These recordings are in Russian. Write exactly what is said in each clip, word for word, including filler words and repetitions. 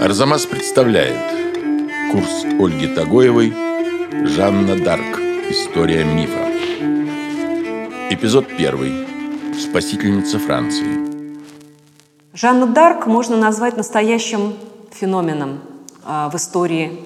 Арзамас представляет курс Ольги Тагоевой «Жанна Дарк. История мифа». Эпизод первый. Спасительница Франции. Жанну Дарк можно назвать настоящим феноменом в истории,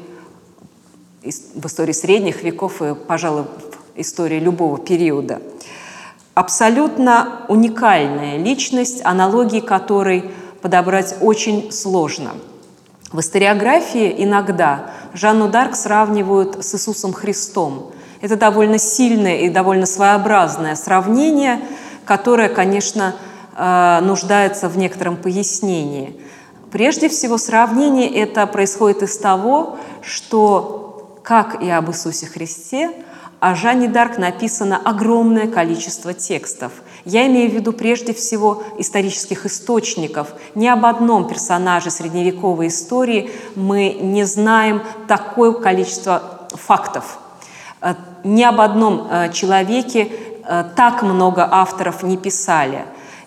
в истории средних веков и, пожалуй, в истории любого периода. Абсолютно уникальная личность, аналогии которой подобрать очень сложно. В историографии иногда Жанну Дарк сравнивают с Иисусом Христом. Это довольно сильное и довольно своеобразное сравнение, которое, конечно, нуждается в некотором пояснении. Прежде всего, сравнение это происходит из того, что, как и об Иисусе Христе, о Жанне Дарк написано огромное количество текстов. Я имею в виду прежде всего исторических источников. Ни об одном персонаже средневековой истории мы не знаем такое количество фактов. Ни об одном человеке так много авторов не писали.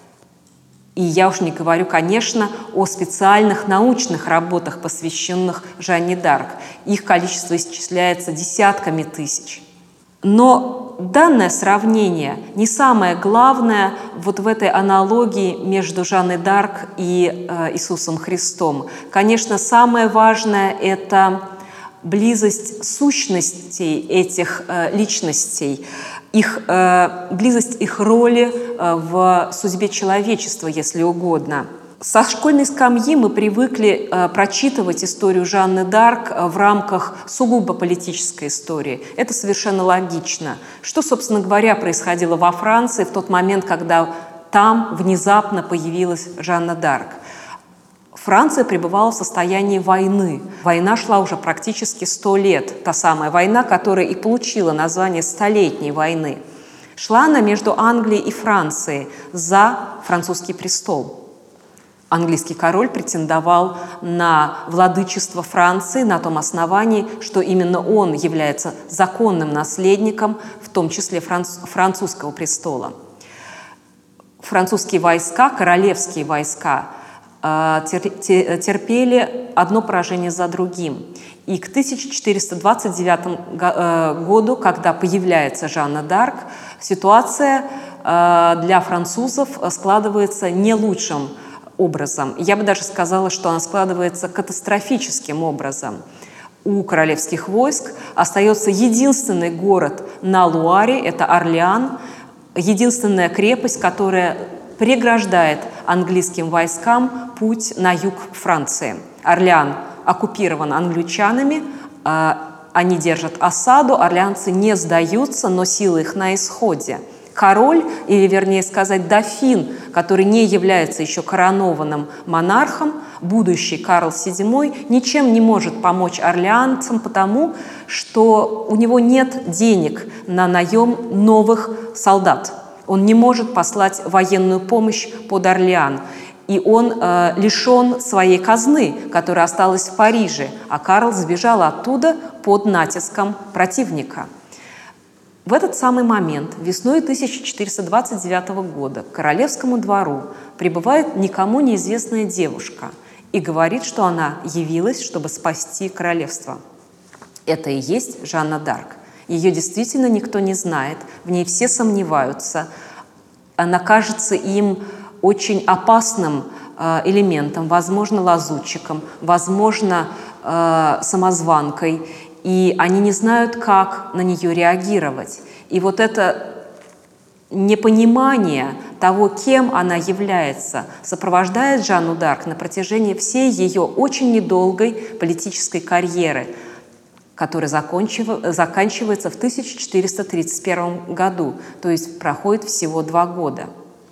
И я уж не говорю, конечно, о специальных научных работах, посвященных Жанне Дарк. Их количество исчисляется десятками тысяч. Но данное сравнение не самое главное вот в этой аналогии между Жанной Дарк и э, Иисусом Христом. Конечно, самое важное – это близость сущностей этих э, личностей, их, э, близость их роли э, в судьбе человечества, если угодно. Со школьной скамьи мы привыкли э, прочитывать историю Жанны Дарк э, в рамках сугубо политической истории. Это совершенно логично. Что, собственно говоря, происходило во Франции в тот момент, когда там внезапно появилась Жанна Дарк? Франция пребывала в состоянии войны. Война шла уже практически сто лет. Та самая война, которая и получила название Столетней войны. Шла она между Англией и Францией за французский престол. Английский король претендовал на владычество Франции на том основании, что именно он является законным наследником, в том числе французского престола. Французские войска, королевские войска, терпели одно поражение за другим. И к тысяча четыреста двадцать девятому году, когда появляется Жанна Дарк, ситуация для французов складывается не лучшим образом. Я бы даже сказала, что она складывается катастрофическим образом. У королевских войск остается единственный город на Луаре, это Орлеан, единственная крепость, которая преграждает английским войскам путь на юг Франции. Орлеан оккупирован англичанами, они держат осаду, орлеанцы не сдаются, но силы их на исходе. Король, или вернее сказать дофин, который не является еще коронованным монархом, будущий Карл седьмой, ничем не может помочь орлеанцам, потому что у него нет денег на наем новых солдат. Он не может послать военную помощь под Орлеан. И он э, лишен своей казны, которая осталась в Париже, а Карл сбежал оттуда под натиском противника. В этот самый момент, весной тысяча четыреста двадцать девятого года, к королевскому двору прибывает никому неизвестная девушка и говорит, что она явилась, чтобы спасти королевство. Это и есть Жанна Дарк. Ее действительно никто не знает, в ней все сомневаются. Она кажется им очень опасным э, элементом, возможно, лазутчиком, возможно, э, самозванкой. И они не знают, как на нее реагировать. И вот это непонимание того, кем она является, сопровождает Жанну Дарк на протяжении всей ее очень недолгой политической карьеры, которая заканчивается в тысяча четыреста тридцать первом году, то есть проходит всего два года.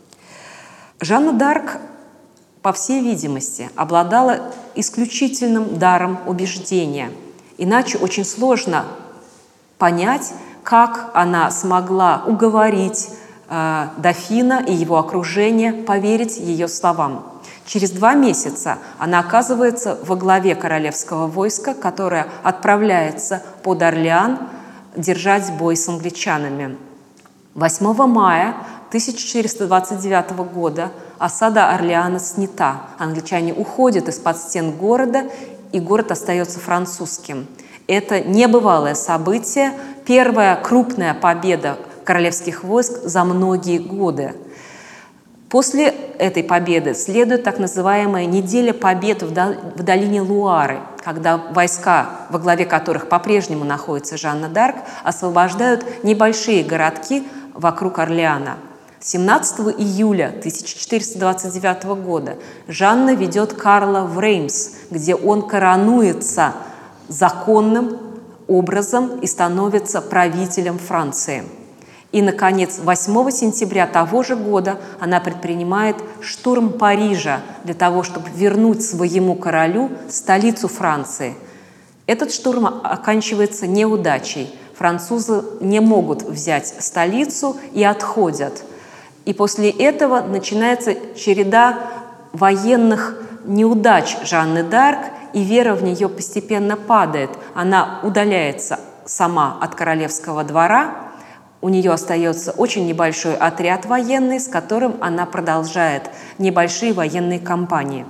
Жанна Дарк, по всей видимости, обладала исключительным даром убеждения. Иначе очень сложно понять, как она смогла уговорить э, дофина и его окружение поверить ее словам. Через два месяца она оказывается во главе королевского войска, которое отправляется под Орлеан держать бой с англичанами. восьмого мая тысяча четыреста двадцать девятого года осада Орлеана снята. Англичане уходят из-под стен города, и город остается французским. Это небывалое событие, первая крупная победа королевских войск за многие годы. После этой победы следует так называемая неделя побед в долине Луары, когда войска, во главе которых по-прежнему находится Жанна д'Арк, освобождают небольшие городки вокруг Орлеана. семнадцатого июля тысяча четыреста двадцать девятого года Жанна ведет Карла в Реймс, где он коронуется законным образом и становится правителем Франции. И, наконец, восьмого сентября того же года она предпринимает штурм Парижа для того, чтобы вернуть своему королю столицу Франции. Этот штурм оканчивается неудачей. Французы не могут взять столицу и отходят. И после этого начинается череда военных неудач Жанны д'Арк, и вера в нее постепенно падает. Она удаляется сама от королевского двора. У нее остается очень небольшой отряд военный, с которым она продолжает небольшие военные кампании.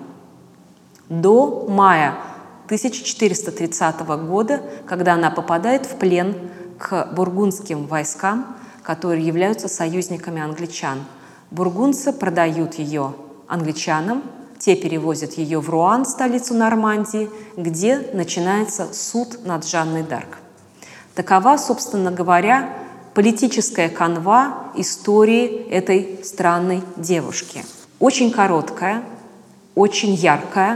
До мая тысяча четыреста тридцатого года, когда она попадает в плен к бургундским войскам, которые являются союзниками англичан. Бургундцы продают ее англичанам, те перевозят ее в Руан, столицу Нормандии, где начинается суд над Жанной д'Арк. Такова, собственно говоря, политическая канва истории этой странной девушки. Очень короткая, очень яркая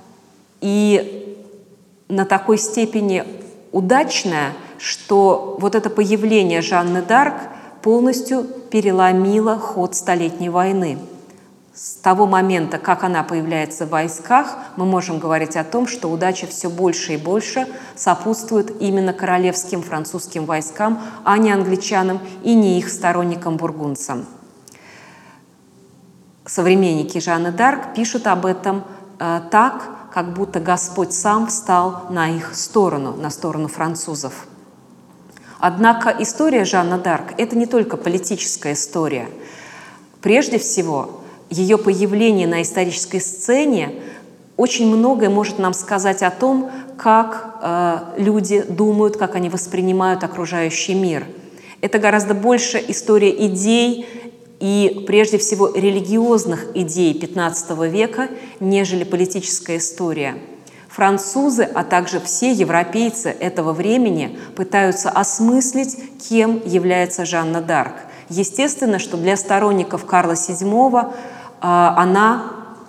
и на такой степени удачная, что вот это появление Жанны д'Арк полностью переломило ход Столетней войны. С того момента, как она появляется в войсках, мы можем говорить о том, что удача все больше и больше сопутствует именно королевским французским войскам, а не англичанам и не их сторонникам-бургундцам. Современники Жанны д'Арк пишут об этом э, так, как будто Господь сам встал на их сторону, на сторону французов. Однако история Жанны д'Арк – это не только политическая история. Прежде всего, ее появление на исторической сцене очень многое может нам сказать о том, как э, люди думают, как они воспринимают окружающий мир. Это гораздо больше история идей и, прежде всего, религиозных идей пятнадцатого века, нежели политическая история. Французы, а также все европейцы этого времени пытаются осмыслить, кем является Жанна д'Арк. Естественно, что для сторонников Карла седьмого она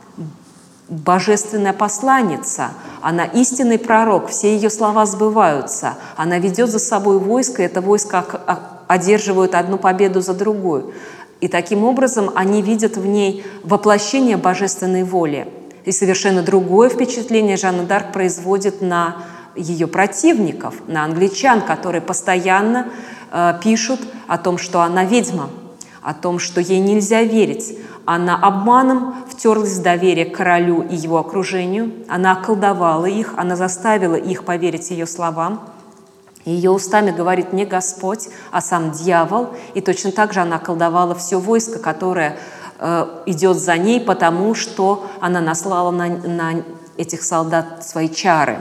божественная посланница, она истинный пророк, все ее слова сбываются, она ведет за собой войско, и это войско одерживает одну победу за другую. И таким образом они видят в ней воплощение божественной воли. И совершенно другое впечатление Жанна д'Арк производит на ее противников, на англичан, которые постоянно э, пишут о том, что она ведьма, о том, что ей нельзя верить. Она обманом втерлась в доверие к королю и его окружению, она околдовала их, она заставила их поверить ее словам. Ее устами говорит не Господь, а сам дьявол. И точно так же она околдовала все войско, которое э, идет за ней, потому что она наслала на, на этих солдат свои чары.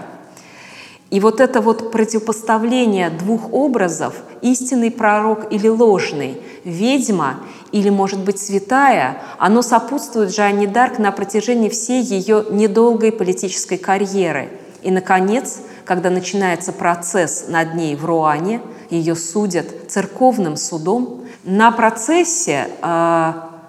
И вот это вот противопоставление двух образов, истинный пророк или ложный, ведьма или, может быть, святая, оно сопутствует Жанне д'Арк на протяжении всей ее недолгой политической карьеры. И, наконец, когда начинается процесс над ней в Руане, ее судят церковным судом, на процессе э,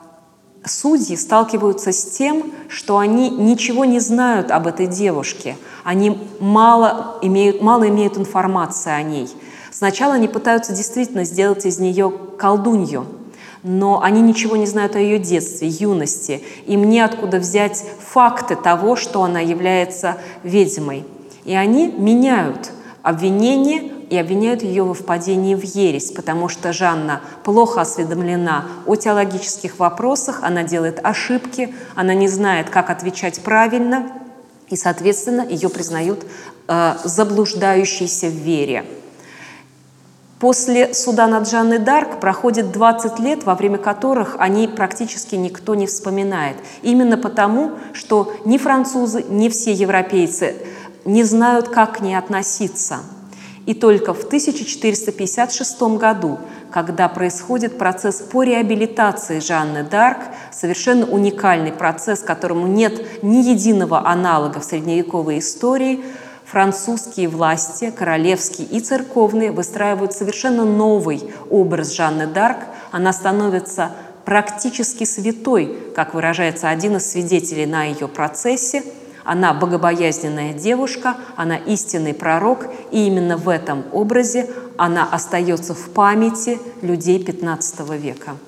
судьи сталкиваются с тем, что они ничего не знают об этой девушке, они мало имеют, мало имеют информации о ней. Сначала они пытаются действительно сделать из нее колдунью, но они ничего не знают о ее детстве, юности. Им неоткуда взять факты того, что она является ведьмой. И они меняют обвинение и обвиняют ее во впадении в ересь, потому что Жанна плохо осведомлена о теологических вопросах, она делает ошибки, она не знает, как отвечать правильно, и, соответственно, ее признают э, заблуждающейся в вере. После суда над Жанной д'Арк проходит двадцать лет, во время которых о ней практически никто не вспоминает. Именно потому, что ни французы, ни все европейцы не знают, как к ней относиться. И только в тысяча четыреста пятьдесят шестом году, когда происходит процесс по реабилитации Жанны д'Арк, совершенно уникальный процесс, которому нет ни единого аналога в средневековой истории, французские власти, королевские и церковные, выстраивают совершенно новый образ Жанны д'Арк. Она становится практически святой, как выражается один из свидетелей на ее процессе. Она богобоязненная девушка, она истинный пророк, и именно в этом образе она остается в памяти людей пятнадцатого века.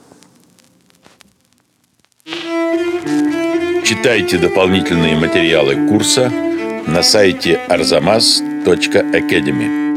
Читайте дополнительные материалы курса на сайте арзамас точка академи.